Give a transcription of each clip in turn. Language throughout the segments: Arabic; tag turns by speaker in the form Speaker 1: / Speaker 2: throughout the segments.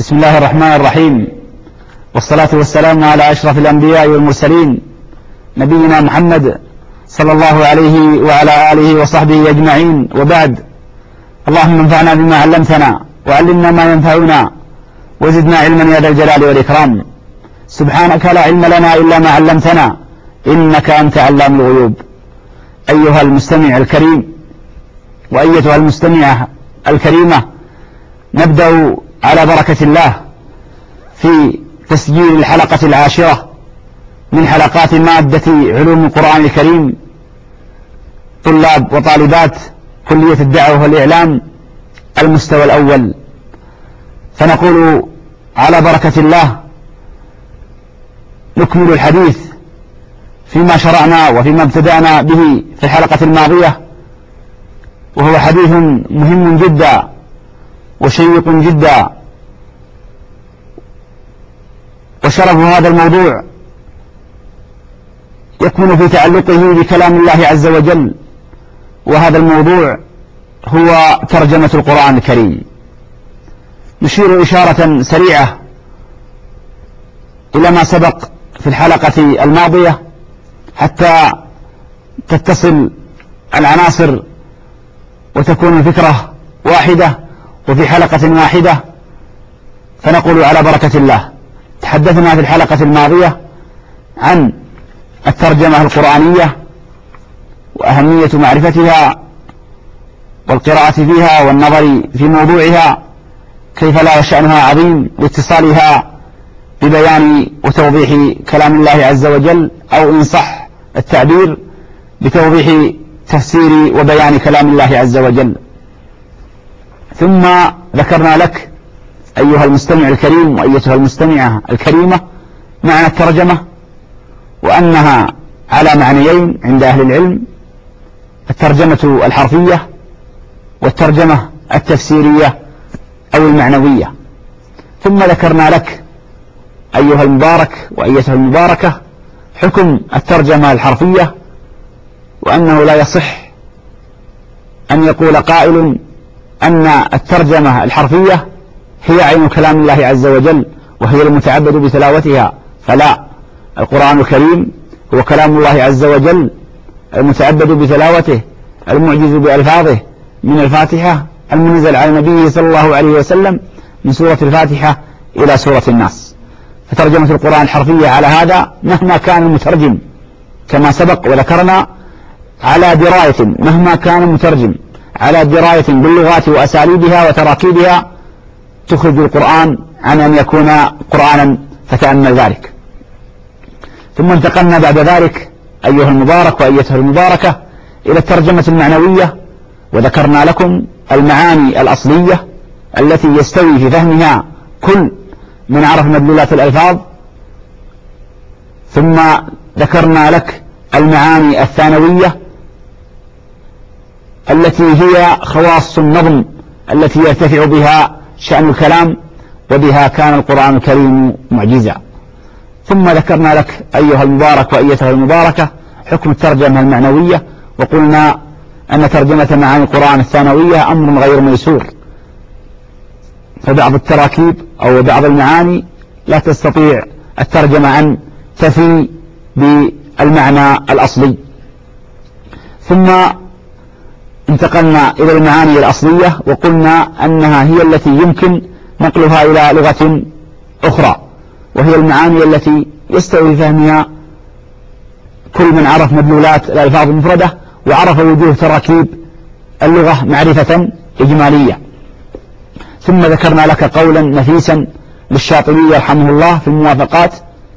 Speaker 1: بسم الله الرحمن الرحيم، والصلاة والسلام على أشرف الأنبياء والمرسلين نبينا محمد صلى الله عليه وعلى آله وصحبه أجمعين، وبعد. اللهم انفعنا بما علمتنا وعلمنا ما ينفعنا وزدنا علما يا ذا الجلال والإكرام. سبحانك لا علم لنا إلا ما علمتنا إنك أنت علام الغيوب. أيها المستمع الكريم وأيتها المستمعة الكريمة، نبدأ على بركة الله في تسجيل الحلقة 10 من حلقات مادة علوم القرآن الكريم، طلاب وطالبات كلية الدعوة والإعلام المستوى الأول. فنقول على بركة الله نكمل الحديث فيما شرعنا وفيما ابتدأنا به في الحلقة الماضية، وهو حديث مهم جدا وشيق جدا. وشرف هذا الموضوع يكمن في تعلقه بكلام الله عز وجل، وهذا الموضوع هو ترجمة القرآن الكريم. نشير إشارة سريعة إلى ما سبق في الحلقة الماضية حتى تتصل العناصر وتكون الفكرة واحدة وفي حلقة واحدة. فنقول على بركة الله تحدثنا في الحلقة الماضية عن الترجمة القرآنية وأهمية معرفتها والقراءة فيها والنظر في موضوعها، كيف لا وشأنها عظيم لاتصالها ببيان وتوضيح كلام الله عز وجل، أو إن صح التعبير بتوضيح تفسير وبيان كلام الله عز وجل. ثم ذكرنا لك أيها المستمع الكريم وأيتها المستمعة الكريمة معنى الترجمة، وأنها على معنيين عند أهل العلم: الترجمة الحرفية والترجمة التفسيرية أو المعنوية. ثم ذكرنا لك أيها المبارك وأيتها المباركة حكم الترجمة الحرفية، وأنه لا يصح أن يقول قائل أن الترجمة الحرفية هي عين كلام الله عز وجل وهي المتعبد بتلاوتها، فلا، القرآن الكريم هو كلام الله عز وجل المتعبد بتلاوته المعجز بألفاظه، من الفاتحة المنزل على نبيه صلى الله عليه وسلم من سورة الفاتحة إلى سورة الناس. فترجمة القرآن الحرفية على هذا مهما كان المترجم، كما سبق وذكرنا، على دراية، مهما كان المترجم على دراية باللغات وأساليبها وتراكيبها، تخرج القرآن عن أن يكون قرآنا، فتأمل ذلك. ثم انتقلنا بعد ذلك أيها المبارك وأيتها المباركة إلى الترجمة المعنوية، وذكرنا لكم المعاني الأصلية التي يستوي في فهمها كل من عرف مدلولات الألفاظ. ثم ذكرنا لك المعاني الثانوية التي هي خواص النظم التي يرتفع بها شأن الكلام، وبها كان القرآن الكريم معجزا. ثم ذكرنا لك أيها المبارك وأيتها المباركة حكم الترجمة المعنوية، وقلنا أن ترجمة معاني القرآن الثانوية أمر غير ميسور، فبعض التراكيب أو بعض المعاني لا تستطيع الترجمة أن تفي بالمعنى الأصلي. ثم انتقلنا إلى المعاني الأصلية، وقلنا أنها هي التي يمكن نقلها إلى لغة أخرى، وهي المعاني التي يستوي فهمها كل من عرف مدلولات الألفاظ المفردة وعرف وجوه تراكيب اللغة معرفة إجمالية. ثم ذكرنا لك قولا نفيسا للشاطبي رحمه الله في الموافقات،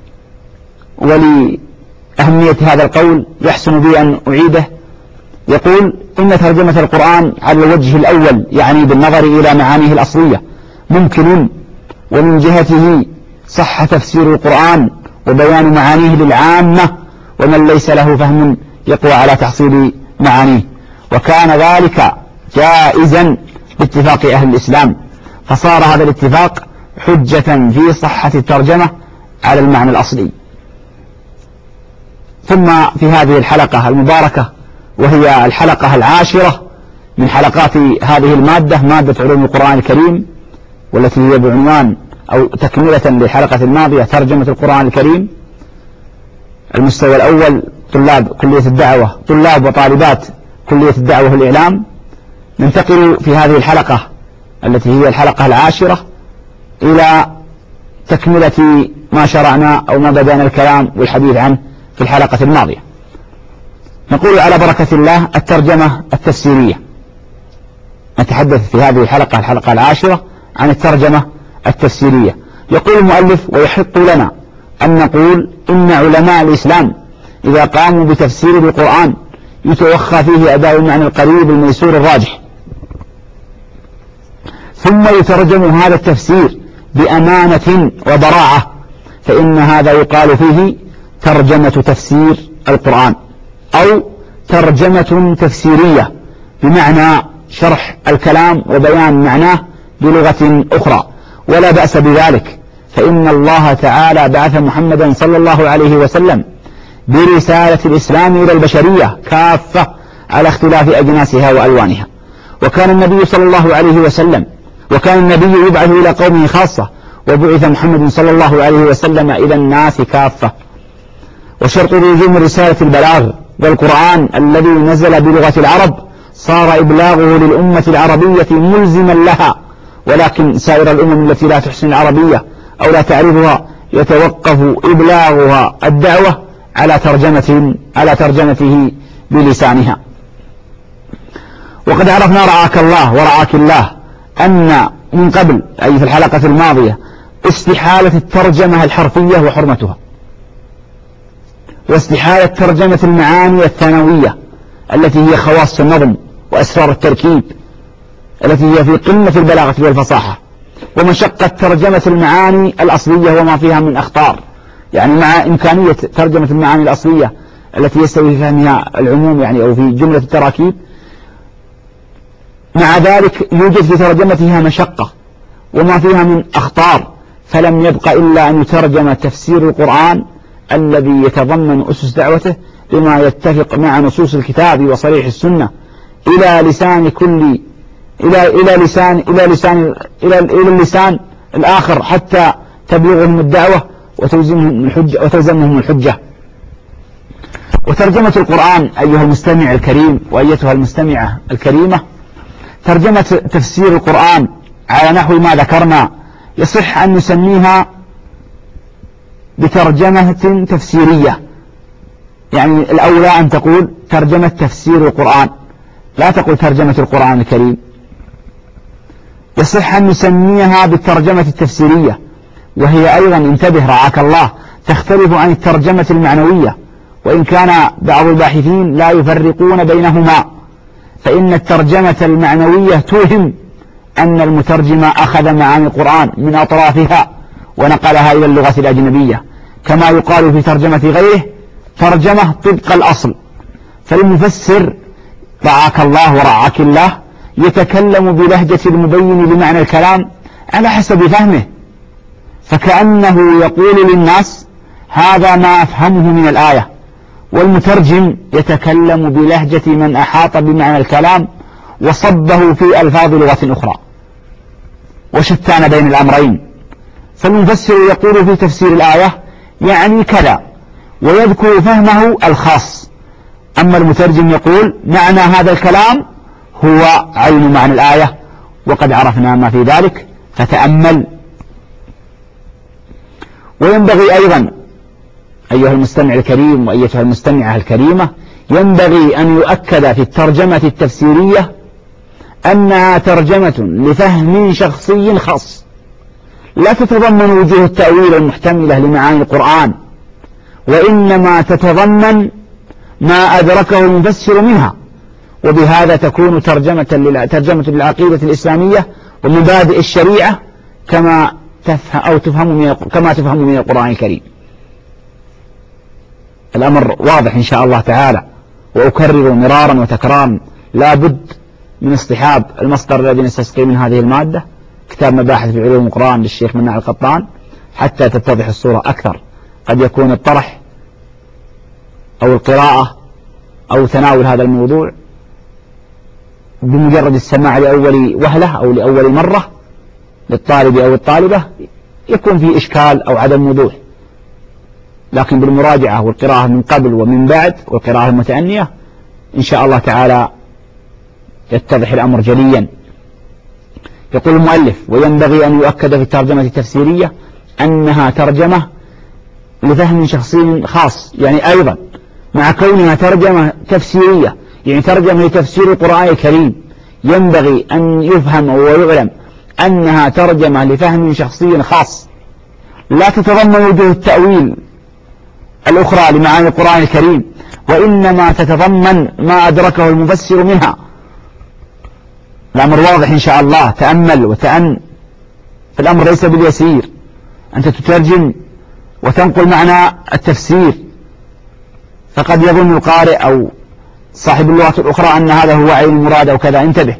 Speaker 1: ولأهمية هذا القول يحسن بي أن أعيده. يقول: إن ترجمة القرآن على الوجه الأول، يعني بالنظر إلى معانيه الأصلية، ممكن، ومن جهته صح تفسير القرآن وبيان معانيه للعامة ومن ليس له فهم يقوى على تحصيل معانيه، وكان ذلك جائزا باتفاق أهل الإسلام، فصار هذا الاتفاق حجة في صحة الترجمة على المعنى الأصلي. ثم في هذه الحلقة المباركة، وهي الحلقة 10 من حلقات هذه المادة، مادة علوم القرآن الكريم، والتي هي بعنوان أو تكملة للحلقة الماضية ترجمة القرآن الكريم. المستوى الأول طلاب كلية الدعوة، طلاب وطالبات كلية الدعوة والإعلام. ننتقل في هذه الحلقة التي هي الحلقة 10 إلى تكملة ما شرعنا أو ما بدأنا الكلام والحديث عنه في الحلقة الماضية. نقول على بركة الله الترجمة التفسيرية. نتحدث في هذه الحلقة 10 عن الترجمة التفسيرية. يقول المؤلف: ويحق لنا أن نقول إن علماء الإسلام إذا قاموا بتفسير القرآن يتوخى فيه أداء المعنى القريب الميسور الراجح، ثم يترجم هذا التفسير بأمانة وبراعة، فإن هذا يقال فيه ترجمة تفسير القرآن أو ترجمة تفسيرية، بمعنى شرح الكلام وبيان معناه بلغة أخرى. ولا بأس بذلك، فإن الله تعالى بعث محمدا صلى الله عليه وسلم برسالة الإسلام إلى البشرية كافة على اختلاف أجناسها وألوانها. وكان النبي صلى الله عليه وسلم يبعث إلى قومه خاصة، وبعث محمد صلى الله عليه وسلم إلى الناس كافة. وشرط لزوم رسالة البلاغ، والقرآن الذي نزل بلغة العرب صار إبلاغه للأمة العربية ملزما لها، ولكن سائر الأمم التي لا تحسن العربية أو لا تعرفها يتوقف إبلاغها الدعوة على ترجمته بلسانها. وقد عرفنا رعاك الله ورعاك الله أن من قبل، أي في الحلقة الماضية، استحالة الترجمة الحرفية وحرمتها، واستحالة ترجمة المعاني الثانوية التي هي خواص النظم وأسرار التركيب التي هي في قمة البلاغة والفصاحة، ومشقة ترجمة المعاني الأصلية وما فيها من أخطار، يعني مع إمكانية ترجمة المعاني الأصلية التي يستوي في فهمها العموم يعني أو في جملة التراكيب، مع ذلك يوجد في ترجمتها مشقة وما فيها من أخطار، فلم يبق إلا أن يترجم تفسير القرآن الذي يتضمن أسس دعوته بما يتفق مع نصوص الكتاب وصريح السنة إلى اللسان الآخر، حتى تبلغهم الدعوة وتلزمهم الحجة. وترجمة القرآن أيها المستمع الكريم وأيتها المستمعة الكريمة، ترجمة تفسير القرآن على نحو ما ذكرنا يصح أن نسميها بترجمة تفسيرية، يعني الأولى أن تقول ترجمة تفسير القرآن، لا تقول ترجمة القرآن الكريم. يصح أن نسميها بالترجمة التفسيرية، وهي أيضا انتبه رعاك الله تختلف عن الترجمة المعنوية، وإن كان بعض الباحثين لا يفرقون بينهما، فإن الترجمة المعنوية توهم أن المترجم أخذ معاني القرآن من أطرافها ونقلها إلى اللغة الأجنبية، كما يقال في ترجمة غيره ترجمة طبق الأصل. فالمفسر رعاك الله ورعاك الله يتكلم بلهجة المبين لمعنى الكلام على حسب فهمه، فكأنه يقول للناس هذا ما أفهمه من الآية، والمترجم يتكلم بلهجة من أحاط بمعنى الكلام وصبه في ألفاظ لغة أخرى، وشتان بين الأمرين. فالمفسر يقول في تفسير الآية يعني كذا ويذكر فهمه الخاص، أما المترجم يقول معنى هذا الكلام هو عين معنى الآية، وقد عرفنا ما في ذلك فتأمل. وينبغي أيضا أيها المستمع الكريم وأيتها المستمعة الكريمة، ينبغي أن يؤكد في الترجمة التفسيرية أنها ترجمة لفهم شخصي خاص، لا تتضمن وجوه التأويل المحتملة لمعاني القرآن، وإنما تتضمن ما أدركه المفسر منها، وبهذا تكون ترجمة للعقيدة الإسلامية ومبادئ الشريعة كما تفهم من القرآن الكريم. الأمر واضح إن شاء الله تعالى، وأكرر مرارا وتكرارا لا بد من اصطحاب المصدر الذي نستسقي من هذه المادة، كتاب مباحث في علوم القرآن للشيخ مناع القطان، حتى تتضح الصورة أكثر. قد يكون الطرح أو القراءة أو تناول هذا الموضوع بمجرد السماع لأول وهلة أو لأول مرة للطالب أو الطالبة يكون فيه إشكال أو عدم وضوح، لكن بالمراجعة والقراءة من قبل ومن بعد والقراءة المتأنية إن شاء الله تعالى يتضح الأمر جليا. يقول المؤلف: وينبغي أن يؤكد في الترجمة التفسيرية أنها ترجمة لفهم شخصي خاص، يعني أيضا مع كونها ترجمة تفسيرية، يعني ترجمة لتفسير القرآن الكريم، ينبغي أن يفهم ويعلم أنها ترجمة لفهم شخصي خاص، لا تتضمن وجوه التأويل الأخرى لمعاني القرآن الكريم، وإنما تتضمن ما أدركه المفسر منها. الأمر واضح إن شاء الله، تأمل وتأن، فالأمر ليس باليسير أنت تترجم وتنقل معنى التفسير، فقد يظن القارئ أو صاحب اللغة الأخرى أن هذا هو عين المراد أو كذا، انتبه.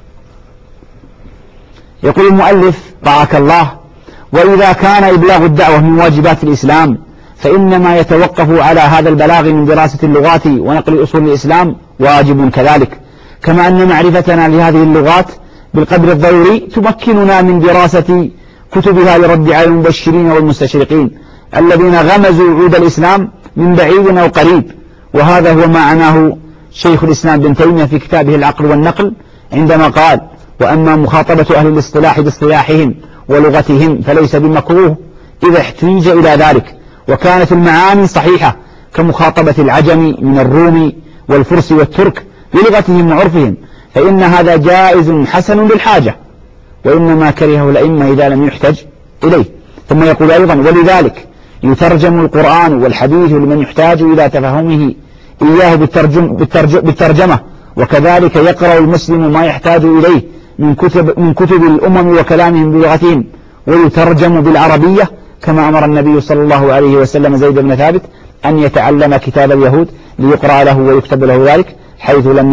Speaker 1: يقول المؤلف رعاك الله: وإذا كان إبلاغ الدعوة من واجبات الإسلام فإنما يتوقف على هذا البلاغ من دراسة اللغات ونقل أصول الإسلام واجب كذلك، كما أن معرفتنا لهذه اللغات بالقدر الضروري تمكننا من دراسة كتبها لرد على المبشرين والمستشرقين الذين غمزوا عود الإسلام من بعيد أو قريب. وهذا هو ما عناه شيخ الإسلام ابن تيمية في كتابه العقل والنقل عندما قال: وأما مخاطبة أهل الاصطلاح باصطلاحهم ولغتهم فليس بمكروه إذا احتيج إلى ذلك، وكانت المعاني صحيحة كمخاطبة العجم من الروم والفرس والترك بلغتهم وعرفهم، فإن هذا جائز حسن للحاجة، وإنما كرهه الأئمة إذا لم يحتج إليه. ثم يقول أيضا: ولذلك يترجم القرآن والحديث لمن يحتاج إلى تفهمه إياه بالترجمة، وكذلك يقرأ المسلم ما يحتاج إليه من كتب الأمم وكلامهم بلغتهم ويترجم بالعربية، كما أمر النبي صلى الله عليه وسلم زيد بن ثابت أن يتعلم كتاب اليهود ليقرأ له ويكتب له ذلك، حيث لم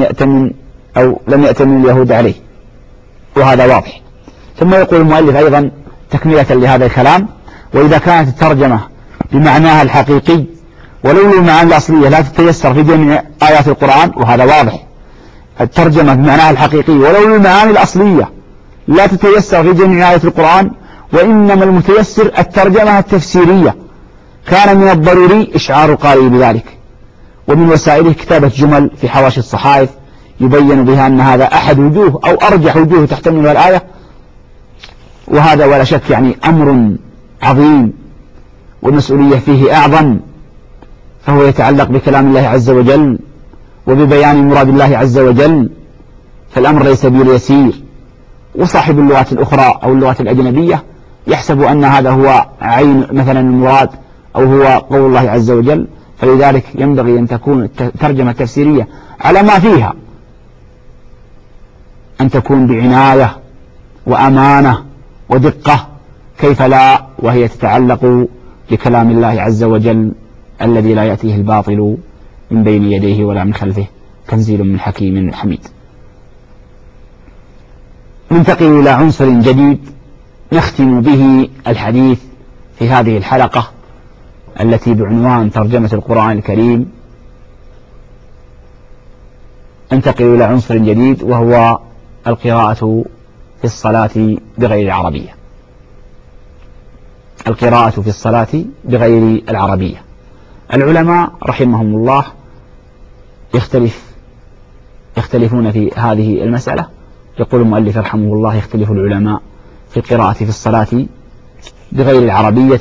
Speaker 1: يأتمن اليهود عليه، وهذا واضح. ثم يقول المؤلف أيضا تكملة لهذا الكلام: وإذا كانت الترجمة بمعناها الحقيقي ولو المعاني الأصلية لا تتيسر في جميع آيات القرآن، وهذا واضح، الترجمة بمعناها الحقيقي ولو المعاني الأصلية لا تتيسر في جميع آيات القرآن، وإنما المتيسر الترجمة التفسيرية، كان من الضروري إشعار القارئ بذلك، ومن وسائله كتابة جمل في حواشي الصحائف يبين بها أن هذا أحد وجوه أو أرجح وجوه تحتملها الآية، وهذا ولا شك يعني أمر عظيم والمسؤولية فيه أعظم، فهو يتعلق بكلام الله عز وجل وببيان مراد الله عز وجل، فالأمر ليس باليسير. وصاحب اللغات الأخرى أو اللغات الأجنبية يحسب أن هذا هو عين مثلا المراد أو هو قول الله عز وجل، فلذلك ينبغي أن تكون الترجمة التفسيرية على ما فيها أن تكون بعناية وأمانة ودقة، كيف لا وهي تتعلق بكلام الله عز وجل الذي لا يأتيه الباطل من بين يديه ولا من خلفه، تنزيل من حكيم حميد. ننتقل إلى عنصر جديد نختم به الحديث في هذه الحلقة التي بعنوان ترجمة القرآن الكريم. ننتقل إلى عنصر جديد وهو القراءة في الصلاة بغير العربية. القراءة في الصلاة بغير العربية. العلماء رحمهم الله يختلفون في هذه المسألة. يقول المؤلف رحمه الله: يختلف العلماء في القراءة في الصلاة بغير العربية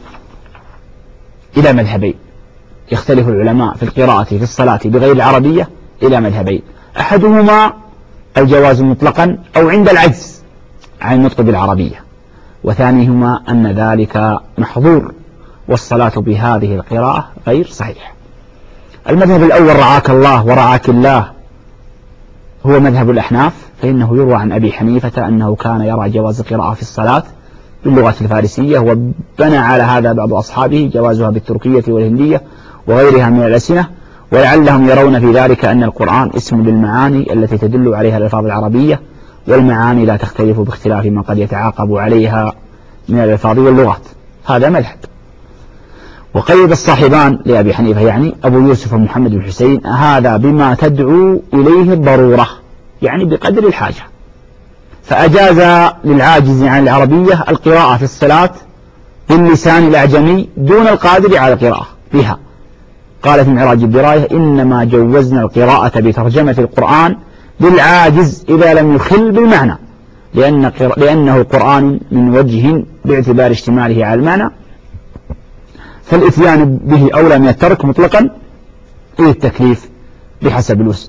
Speaker 1: إلى مذهبين. يختلف العلماء في القراءة في الصلاة بغير العربية إلى مذهبين: أحدهما الجواز مطلقا أو عند العجز عن النطق بالعربية، وثانيهما أن ذلك محظور والصلاة بهذه القراءة غير صحيح. المذهب الأول رعاك الله ورعاك الله هو مذهب الأحناف، فإنه يروى عن أبي حنيفة أنه كان يرى جواز القراءة في الصلاة باللغة الفارسية، وبنى على هذا بعض أصحابه جوازها بالتركية والهندية وغيرها من الألسنة، ولعلهم يرون في ذلك أن القرآن اسم للمعاني التي تدل عليها الألفاظ العربية، والمعاني لا تختلف باختلاف ما قد يتعاقب عليها من الألفاظ واللغات. هذا مذهب. وقيد الصاحبان لأبي حنيفة يعني أبو يوسف ومحمد بن حسين هذا بما تدعو إليه الضرورة، يعني بقدر الحاجة، فأجاز للعاجز عن العربية القراءة في الصلاة باللسان الأعجمي دون القادر على القراءة بها. قال في معراج الدراية: إنما جوزنا القراءة بترجمة القرآن للعاجز إذا لم يخل بالمعنى، لأنه قرآن من وجه باعتبار اشتماله على المعنى، فالإتيان به أولى من الترك مطلقا إلى التكليف بحسب الوسع.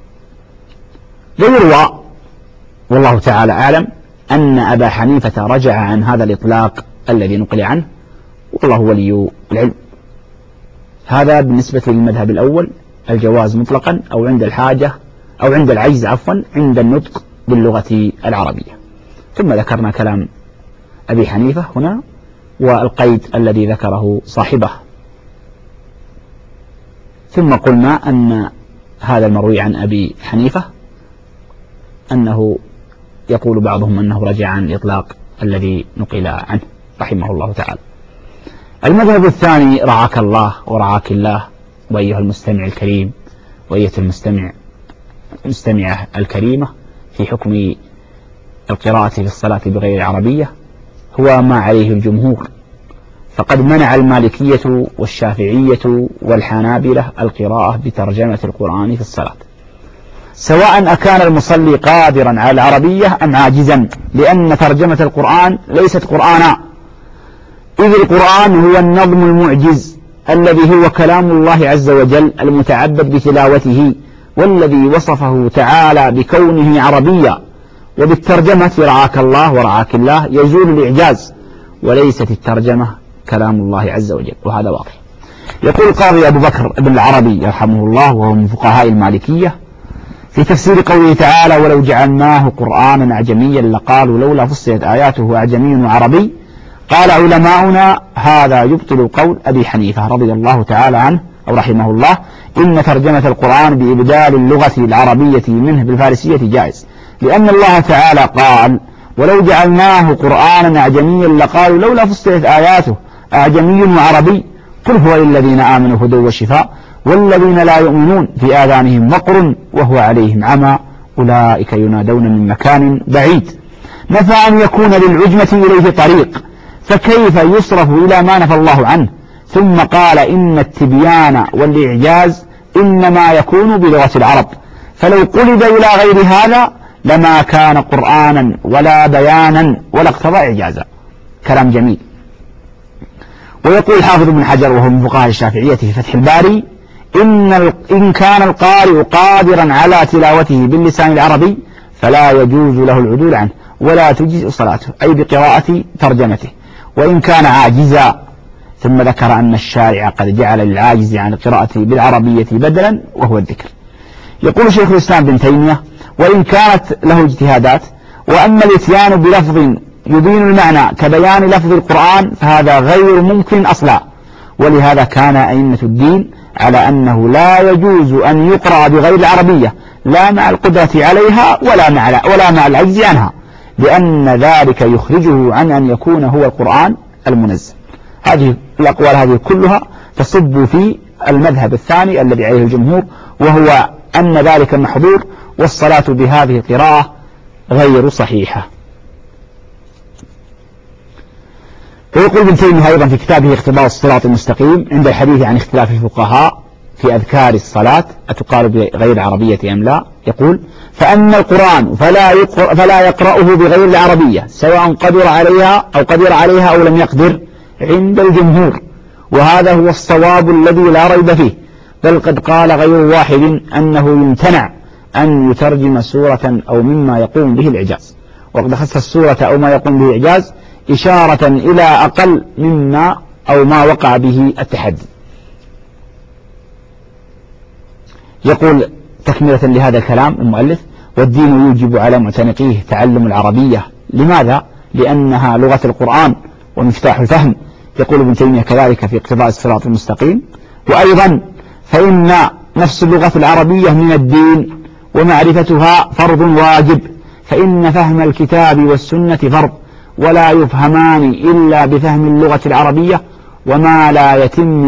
Speaker 1: يروى والله تعالى أعلم أن أبا حنيفة رجع عن هذا الإطلاق الذي نقل عنه، والله ولي العلم. هذا بالنسبة للمذهب الأول، الجواز مطلقا أو عند الحاجة أو عند العجز عند النطق باللغة العربية. ثم ذكرنا كلام أبي حنيفة هنا والقيد الذي ذكره صاحبه، ثم قلنا أن هذا المروي عن أبي حنيفة أنه يقول بعضهم أنه رجع عن الإطلاق الذي نقل عنه رحمه الله تعالى. المذهب الثاني رعاك الله ورعاك الله وأيها المستمع الكريم وأيها المستمعة الكريمة في حكم القراءة في الصلاة بغير العربية، هو ما عليه الجمهور، فقد منع المالكية والشافعية والحنابلة القراءة بترجمة القرآن في الصلاة، سواء أكان المصلي قادرا على العربية أم عاجزا، لأن ترجمة القرآن ليست قرآنا، إذ القرآن هو النظم المعجز الذي هو كلام الله عز وجل المتعبد بتلاوته، والذي وصفه تعالى بكونه عربيا. وبالترجمة رعاك الله ورعاك الله يزول الإعجاز، وليست الترجمة كلام الله عز وجل، وهذا واضح. يقول القاضي أبو بكر بن العربي يرحمه الله وهو من فقهاء المالكية في تفسير قوله تعالى: ولو جعلناه قرآنا أعجميا لقالوا لولا فصلت آياته أعجمي وعربي، قال علماؤنا: هذا يبطل قول أبي حنيفة رضي الله تعالى عنه أو رحمه الله إن ترجمة القرآن بإبدال اللغة العربية منه بالفارسية جائز، لأن الله تعالى قال: ولو جعلناه قرآنا أعجميا لقالوا لولا فصلت آياته أعجمي وعربي، قل هو للذين آمنوا هدى وشفاء والذين لا يؤمنون في آذانهم وقر وهو عليهم عمى أولئك ينادون من مكان بعيد. نفى أن يكون للعجمة إليه طريق، فكيف يصرف إلى ما نفى الله عنه؟ ثم قال: إن التبيان والإعجاز إنما يكون بلغة العرب، فلو قلب إلى غير هذا لما كان قرآنا ولا بيانا ولا اقتضى إعجازا. كلام جميل. ويقول الحافظ ابن حجر وهو من فقهاء الشافعية في فتح الباري: إن كان القارئ قادرا على تلاوته باللسان العربي فلا يجوز له العدول عنه ولا تجزئ صلاته، أي بقراءة ترجمته، وإن كان عاجزا. ثم ذكر أن الشارع قد جعل للعاجز عن القراءة بالعربية بدلا وهو الذكر. يقول شيخ الإسلام بن تيمية: وإن كانت له اجتهادات، وأما الإتيان بلفظ يبين المعنى كبيان لفظ القرآن فهذا غير ممكن أصلا، ولهذا كان أئمة الدين على أنه لا يجوز أن يقرأ بغير العربية، لا مع القدرة عليها ولا مع العجز عنها، لأن ذلك يخرجه عن أن يكون هو القرآن المنزل. هذه الأقوال هذه كلها تصب في المذهب الثاني الذي عليه الجمهور، وهو أن ذلك محظور، والصلاة بهذه القراءة غير صحيحة. ويقول ابن تيمية أيضا في كتابه اقتضاء الصراط المستقيم عند الحديث عن اختلاف الفقهاء في أذكار الصلاة أتقال بغير العربية أم لا، يقول: فأما القرآن فلا يقرأه بغير العربية سواء قدر عليها أو لم يقدر عند الجمهور، وهذا هو الصواب الذي لا ريب فيه، بل قد قال غير واحد أنه يمتنع أن يترجم سورة أو مما يقوم به الإعجاز، وقد خص السورة أو ما يقوم به الإعجاز إشارة إلى أقل مما أو ما وقع به التحدي. يقول تكملة لهذا الكلام المؤلف: والدين يوجب على معتنقيه تعلم العربية. لماذا؟ لأنها لغة القرآن ومفتاح الفهم. يقول ابن تيمية كذلك في اقتضاء الصراط المستقيم: وأيضا فإن نفس اللغة العربية من الدين، ومعرفتها فرض واجب، فإن فهم الكتاب والسنة فرض، ولا يفهمان إلا بفهم اللغة العربية، وما لا يتم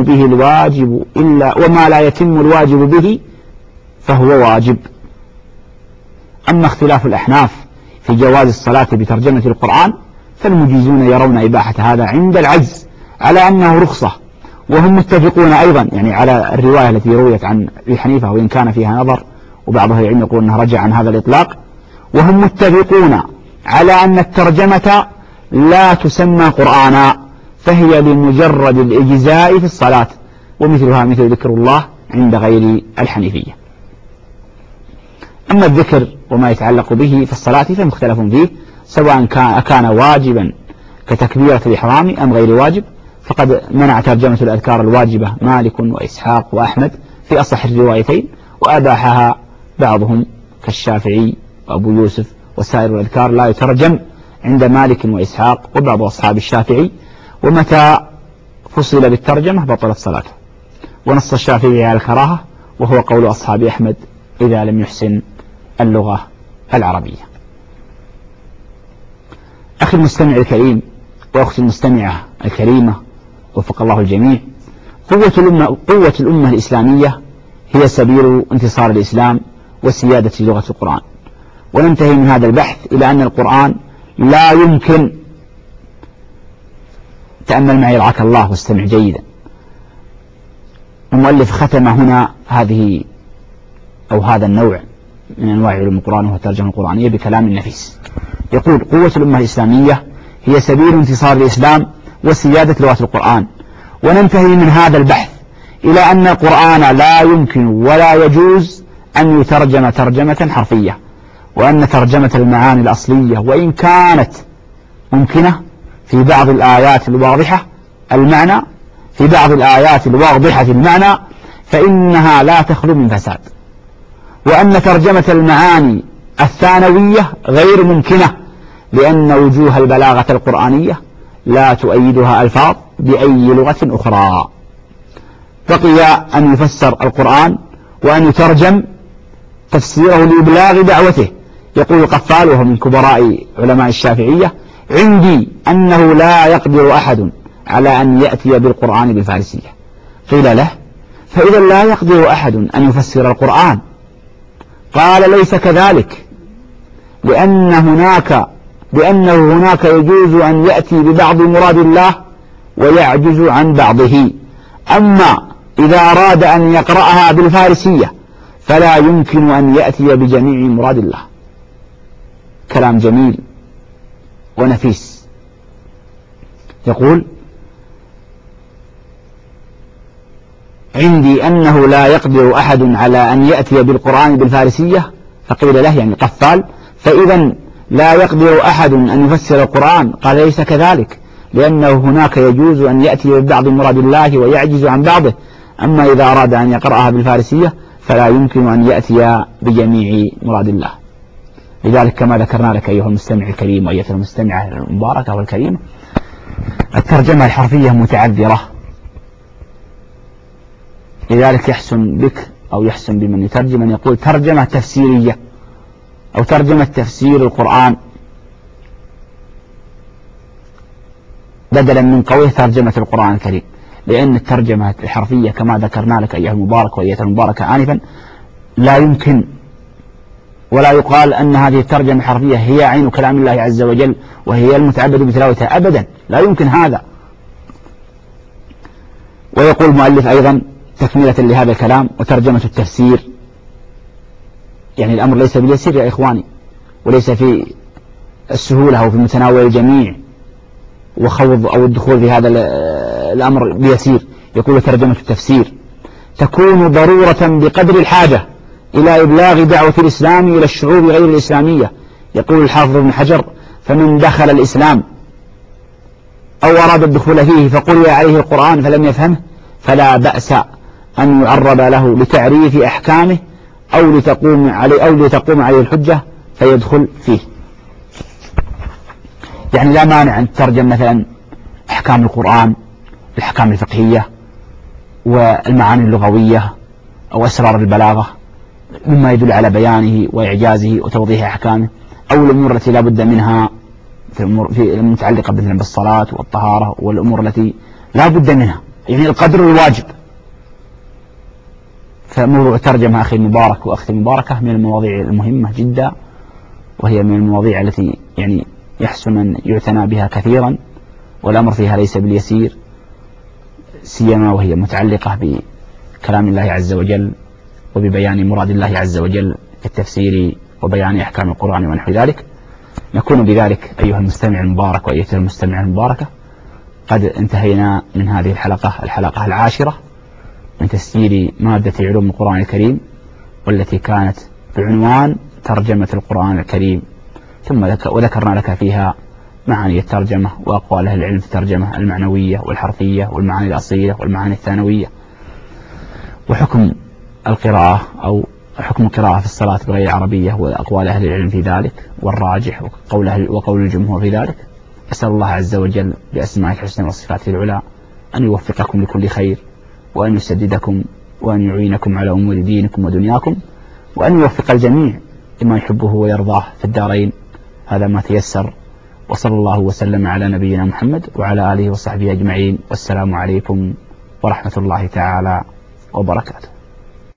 Speaker 1: الواجب به فهو واجب. أما اختلاف الأحناف في جواز الصلاة بترجمة القرآن فالمجيزون يرون إباحة هذا عند العجز على أنه رخصة، وهم متفقون أيضا يعني على الرواية التي رويت عن أبي حنيفة وإن كان فيها نظر، وبعض أهل العلم يقول أنه رجع عن هذا الإطلاق، وهم متفقون على أن الترجمة لا تسمى قرآنا، فهي لمجرد الإجزاء في الصلاة، ومثلها مثل ذكر الله عند غير الحنيفية. أما الذكر وما يتعلق به في الصلاة فمختلف فيه، سواء كان واجبا كتكبيرة الإحرام أم غير واجب، فقد منع ترجمة الأذكار الواجبة مالك وإسحاق وأحمد في أصح الروايتين، وأباحها بعضهم كالشافعي وأبو يوسف، وسائر الأذكار لا يترجم عند مالك وإسحاق وبعض أصحاب الشافعي، ومتى فصل بالترجمة بطلت صلاته. ونص الشافعي على الكراهة، وهو قول أصحاب أحمد إذا لم يحسن اللغة العربية. أخي المستمع الكريم وأختي المستمعة الكريمة وفق الله الجميع، قوة الأمة الإسلامية هي سبيل انتصار الإسلام وسيادة لغة القرآن. وننتهي من هذا البحث إلى أن القرآن لا يمكن، تأمل معي رعاك الله واستمع جيدا، المؤلف ختم هنا هذا النوع من أنواع علوم القرآن وهو الترجمة القرآنية بكلام نفيس. يقول: قوة الأمة الإسلامية هي سبيل انتصار الإسلام وسيادة لغة القرآن. وننتهي من هذا البحث إلى أن القرآن لا يمكن ولا يجوز أن يترجم ترجمة حرفية، وأن ترجمة المعاني الأصلية وإن كانت ممكنة في بعض الآيات الواضحة المعنى فإنها لا تخلو من فساد، وأن ترجمة المعاني الثانوية غير ممكنة، لأن وجوه البلاغة القرآنية لا تؤيدها ألفاظ بأي لغة أخرى. بقي أن يفسر القرآن وأن يترجم تفسيره لإبلاغ دعوته. يقول القفال وهو من كبراء علماء الشافعية: عندي أنه لا يقدر أحد على أن يأتي بالقرآن بالفارسية. قيل له: فإذا لا يقدر أحد أن يفسر القرآن؟ قال: ليس كذلك، لأنه هناك يجوز أن يأتي ببعض مراد الله ويعجز عن بعضه، أما إذا أراد أن يقرأها بالفارسية فلا يمكن أن يأتي بجميع مراد الله. كلام جميل ونفيس. يقول: عندي أنه لا يقدر أحد على أن يأتي بالقرآن بالفارسية. فقيل له يعني قفال: فإذا لا يقدر أحد أن يفسر القرآن؟ قال: ليس كذلك، لأنه هناك يجوز أن يأتي ببعض مراد الله ويعجز عن بعضه، أما إذا أراد أن يقرأها بالفارسية فلا يمكن أن يأتي بجميع مراد الله. لذلك كما ذكرنا لك أيها المستمع الكريم وأيتها المستمعة المباركة والكريمة، الترجمة الحرفية متعذرة، لذلك يحسن بك أو يحسن بمن يترجم أن يقول ترجمة تفسيرية أو ترجمة تفسير القرآن بدلا من قوله ترجمة القرآن الكريم، لأن الترجمة الحرفية كما ذكرنا لك أيها المبارك وأيتها المباركة آنفا لا يمكن ولا يقال أن هذه الترجمة الحرفية هي عين كلام الله عز وجل وهي المتعبد بتلاوتها، أبدا لا يمكن هذا. ويقول المؤلف أيضا تكملة لهذا الكلام: وترجمة التفسير، يعني الأمر ليس باليسير يا إخواني، وليس في السهولة أو في متناول الجميع وخوض أو الدخول في هذا الأمر بيسير. يقول: ترجمة التفسير تكون ضرورة بقدر الحاجة إلى إبلاغ دعوة الإسلام إلى الشعوب غير الإسلامية. يقول الحافظ ابن حجر: فمن دخل الإسلام أو أراد الدخول فيه فقرئ عليه القرآن فلم يفهمه فلا بأس أن يعرب له لتعريف أحكامه أو لتقوم عليه الحجة فيدخل فيه. يعني لا مانع أن تترجم مثلا أحكام القرآن، الأحكام الفقهية والمعاني اللغوية أو أسرار البلاغة مما يدل على بيانه وإعجازه وتوضيح أحكامه، أو الأمور التي لا بد منها في المتعلقة مثلا بالصلاة والطهارة والأمور التي لا بد منها، يعني القدر الواجب. فموضوع الترجمة أخي المبارك وأختي المباركة من المواضيع المهمة جدا، وهي من المواضيع التي يعني يحسن أن يعتنى بها كثيرا، والأمر فيها ليس باليسير، سيما وهي متعلقة بكلام الله عز وجل وببيان مراد الله عز وجل في التفسير وبيان أحكام القرآن ونحو ذلك. نكون بذلك أيها المستمع المبارك وأيتها المستمع المباركة قد انتهينا من هذه الحلقة 10 من تسجيل مادة علوم القرآن الكريم، والتي كانت بعنوان ترجمة القرآن الكريم، ثم وذكرنا لك فيها معاني الترجمة وأقوال أهل العلم في الترجمة المعنوية والحرفية والمعاني الأصلية والمعاني الثانوية، وحكم القراءة أو حكم القراءة في الصلاة بغير عربية وأقوال أهل العلم في ذلك، والراجح وقول الجمهور في ذلك. أسأل الله عز وجل بأسمائه الحسنى وصفاته العلى أن يوفقكم لكل خير، وأن يسددكم، وأن يعينكم على أمور دينكم ودنياكم، وأن يوفق الجميع لما يحبه ويرضاه في الدارين. هذا ما تيسر، وصلى الله وسلم على نبينا محمد وعلى آله وصحبه أجمعين، والسلام عليكم ورحمة الله تعالى وبركاته.